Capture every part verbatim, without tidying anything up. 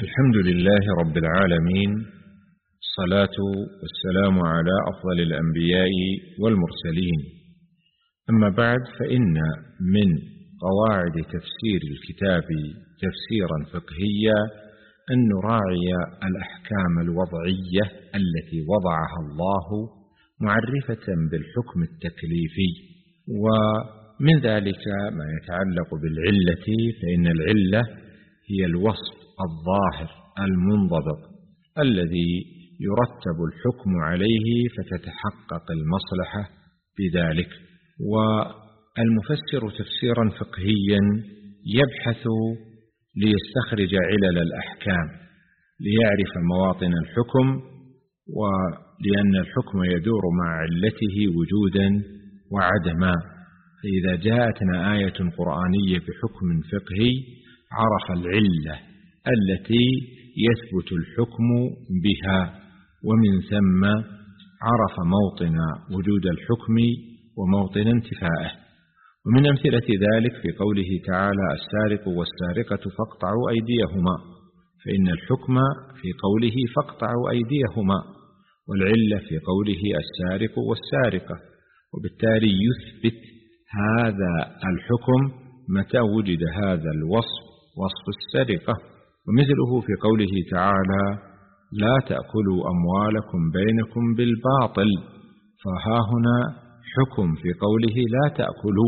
الحمد لله رب العالمين، الصلاة والسلام على أفضل الأنبياء والمرسلين. أما بعد، فإن من قواعد تفسير الكتاب تفسيرا فقهيا أن نراعي الأحكام الوضعية التي وضعها الله معرفة بالحكم التكليفي. ومن ذلك ما يتعلق بالعلة، فإن العلة هي الوصف الظاهر المنضبط الذي يرتب الحكم عليه فتتحقق المصلحة بذلك. والمفسر تفسيرا فقهيا يبحث ليستخرج علل الأحكام ليعرف مواطن الحكم، ولأن الحكم يدور مع علته وجودا وعدما. فإذا جاءتنا آية قرآنية بحكم فقهي عرف العلة التي يثبت الحكم بها، ومن ثم عرف موطن وجود الحكم وموطن انتفائه. ومن أمثلة ذلك في قوله تعالى: السارق والسارقة فاقطعوا أيديهما، فإن الحكم في قوله فاقطعوا أيديهما، والعلة في قوله السارق والسارقة، وبالتالي يثبت هذا الحكم متى وجد هذا الوصف، وصف السرقة. ومثله في قوله تعالى: لا تأكلوا أموالكم بينكم بالباطل، فها هنا حكم في قوله لا تأكلوا،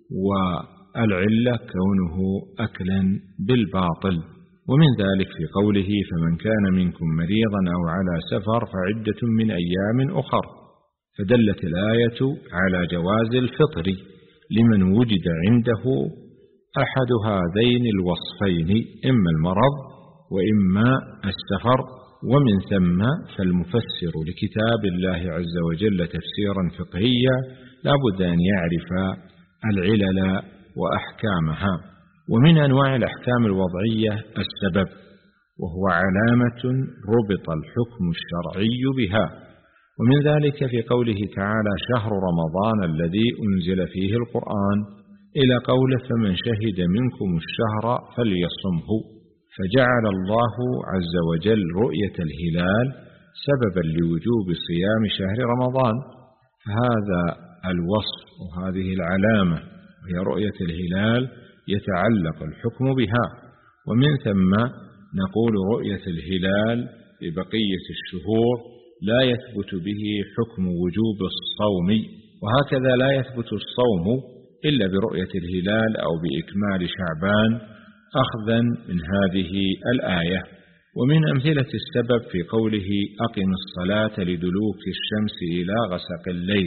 والعلة كونه أكلا بالباطل. ومن ذلك في قوله: فمن كان منكم مريضا أو على سفر فعدة من أيام أخر، فدلت الآية على جواز الفطر لمن وجد عنده أحد هذين الوصفين، إما المرض وإما السفر. ومن ثم فالمفسر لكتاب الله عز وجل تفسيرا فقهيا لا بد أن يعرف العلل وأحكامها. ومن أنواع الأحكام الوضعية السبب، وهو علامة ربط الحكم الشرعي بها. ومن ذلك في قوله تعالى: شهر رمضان الذي أنزل فيه القرآن، إلى قوله: فمن شهد منكم الشهر فليصمه. فجعل الله عز وجل رؤية الهلال سببا لوجوب صيام شهر رمضان. فهذا الوصف وهذه العلامة وهي رؤية الهلال يتعلق الحكم بها. ومن ثم نقول رؤية الهلال ببقية الشهور لا يثبت به حكم وجوب الصوم، وهكذا لا يثبت الصوم إلا برؤية الهلال أو بإكمال شعبان، أخذا من هذه الآية. ومن أمثلة السبب في قوله: أقم الصلاة لدلوك الشمس إلى غسق الليل،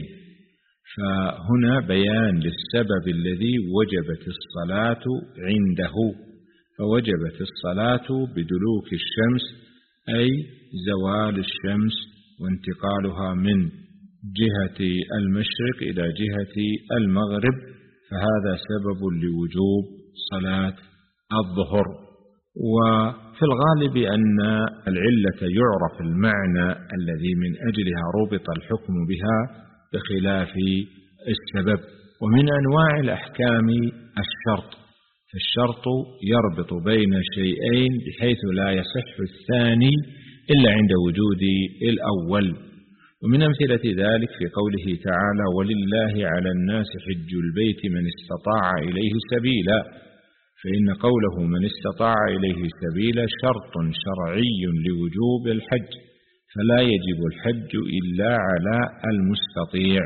فهنا بيان للسبب الذي وجبت الصلاة عنده، فوجبت الصلاة بدلوك الشمس أي زوال الشمس وانتقالها من جهة المشرق إلى جهة المغرب، فهذا سبب لوجوب صلاة الظهر. وفي الغالب أن العلة يعرف المعنى الذي من أجلها ربط الحكم بها بخلاف السبب. ومن أنواع الأحكام الشرط، فالشرط يربط بين شيئين بحيث لا يصح الثاني إلا عند وجود الأول. ومن أمثلة ذلك في قوله تعالى: ولله على الناس حج البيت من استطاع إليه سبيلا، فإن قوله من استطاع إليه سبيلا شرط شرعي لوجوب الحج، فلا يجب الحج إلا على المستطيع.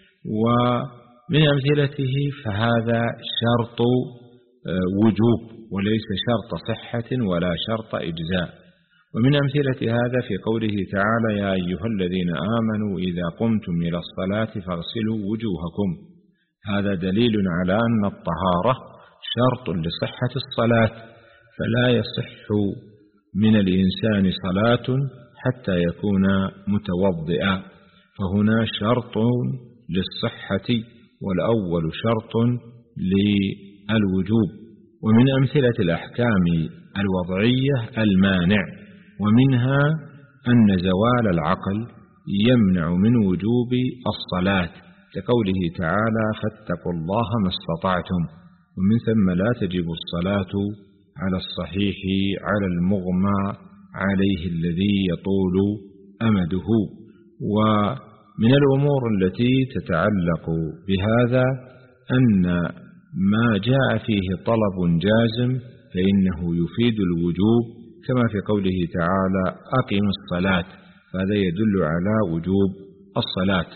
ومن أمثلته فهذا شرط وجوب وليس شرط صحة ولا شرط إجزاء. ومن أمثلة هذا في قوله تعالى: يا أيها الذين آمنوا إذا قمتم إلى الصلاة فاغسلوا وجوهكم، هذا دليل على أن الطهارة شرط لصحة الصلاة، فلا يصح من الإنسان صلاة حتى يكون متوضئا، فهنا شرط للصحة والأول شرط للوجوب. ومن أمثلة الأحكام الوضعية المانع، ومنها أن زوال العقل يمنع من وجوب الصلاة، كقوله تعالى: فاتقوا الله ما استطعتم، ومن ثم لا تجب الصلاة على الصحيح على المغمى عليه الذي يطول أمده. ومن الأمور التي تتعلق بهذا أن ما جاء فيه طلب جازم فإنه يفيد الوجوب، كما في قوله تعالى أقم الصلاة، فهذا يدل على وجوب الصلاة.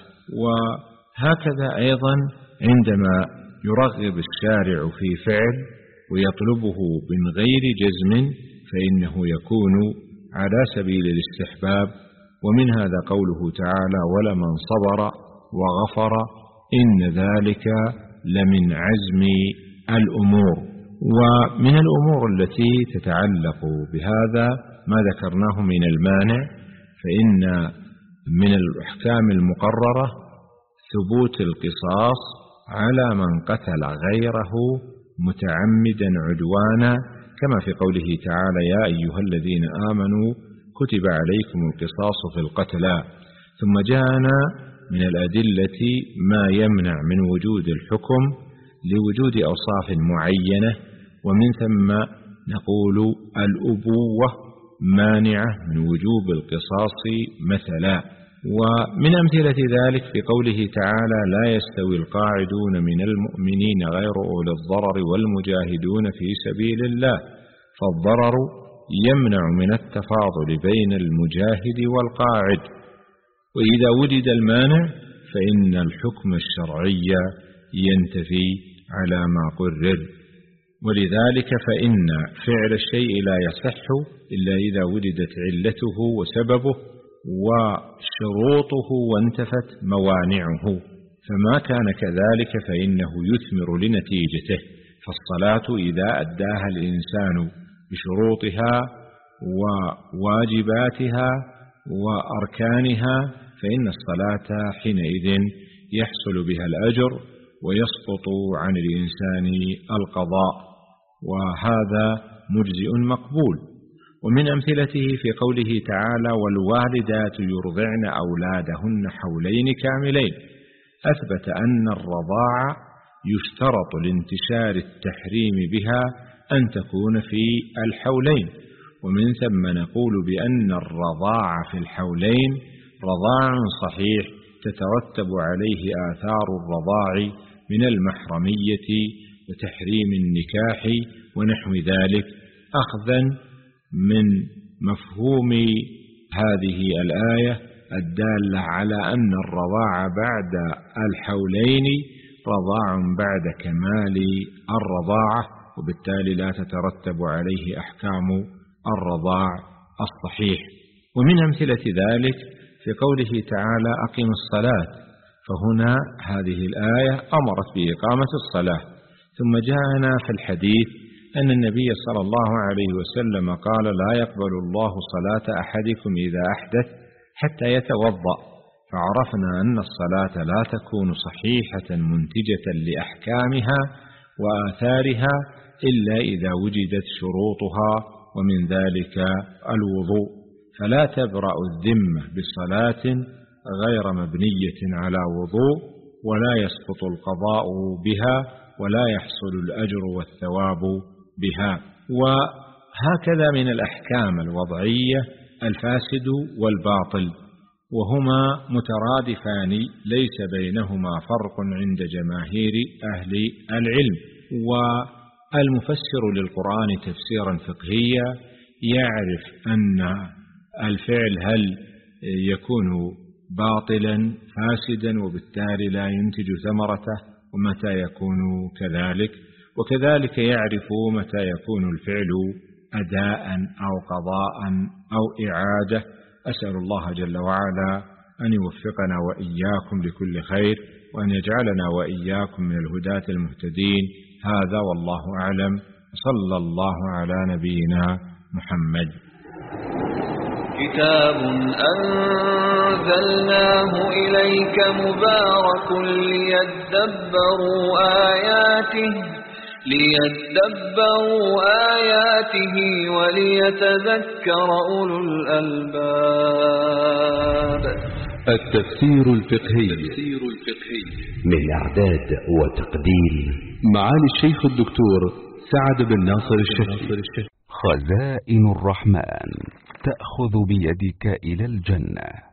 وهكذا أيضا عندما يرغب الشارع في فعل ويطلبه من غير جزم فإنه يكون على سبيل الاستحباب. ومن هذا قوله تعالى ولمن صبر وغفر إن ذلك لمن عزم الأمور. ومن الأمور التي تتعلق بهذا ما ذكرناه من المانع، فإن من الأحكام المقررة ثبوت القصاص على من قتل غيره متعمدا عدوانا، كما في قوله تعالى يا أيها الذين آمنوا كتب عليكم القصاص في القتلى. ثم جاءنا من الأدلة ما يمنع من وجود الحكم لوجود أوصاف معينة، ومن ثم نقول الأبوة مانعة من وجوب القصاص مثلا. ومن أمثلة ذلك في قوله تعالى لا يستوي القاعدون من المؤمنين غير أولي الضرر والمجاهدون في سبيل الله، فالضرر يمنع من التفاضل بين المجاهد والقاعد. وإذا وجد المانع فإن الحكم الشرعي ينتفي على ما قرر. ولذلك فإن فعل الشيء لا يصح إلا إذا وجدت علته وسببه وشروطه وانتفت موانعه، فما كان كذلك فإنه يثمر لنتيجته. فالصلاة إذا أداها الإنسان بشروطها وواجباتها وأركانها فإن الصلاة حينئذ يحصل بها الأجر ويسقط عن الإنسان القضاء، وهذا مجزئ مقبول. ومن أمثلته في قوله تعالى والوالدات يرضعن أولادهن حولين كاملين، أثبت أن الرضاعة يشترط لانتشار التحريم بها أن تكون في الحولين، ومن ثم نقول بأن الرضاعة في الحولين رضاع صحيح تترتب عليه آثار الرضاع من المحرمية وتحريم النكاح ونحو ذلك، أخذا من مفهوم هذه الآية الدالة على أن الرضاع بعد الحولين رضاع بعد كمال الرضاعة، وبالتالي لا تترتب عليه أحكام الرضاع الصحيح. ومن أمثلة ذلك في قوله تعالى أقم الصلاة، فهنا هذه الآية أمرت بإقامة الصلاة. ثم جاءنا في الحديث أن النبي صلى الله عليه وسلم قال لا يقبل الله صلاة أحدكم إذا أحدث حتى يتوضأ، فعرفنا أن الصلاة لا تكون صحيحة منتجة لأحكامها وآثارها إلا إذا وجدت شروطها، ومن ذلك الوضوء، فلا تبرأ الذمة بصلاة غير مبنية على وضوء، ولا يسقط القضاء بها، ولا يحصل الأجر والثواب بها. وهكذا من الأحكام الوضعية الفاسد والباطل، وهما مترادفان ليس بينهما فرق عند جماهير أهل العلم. والمفسر للقرآن تفسيرا فقهيا يعرف أن الفعل هل يكون باطلا فاسدا وبالتالي لا ينتج ثمرته، ومتى يكون كذلك، وكذلك يعرف متى يكون الفعل أداء أو قضاء أو إعادة. أسأل الله جل وعلا أن يوفقنا وإياكم لكل خير، وأن يجعلنا وإياكم من الهداة المهتدين. هذا والله أعلم، صلى الله على نبينا محمد. كتاب أنزلناه إليك مبارك ليدبروا آياته ليدبروا آياته وليتذكر أولو الألباب. التفسير الفقهي من إعداد وتقديم معالي الشيخ الدكتور سعد بن ناصر الشهري. خزائن الرحمن تأخذ بيدك إلى الجنة.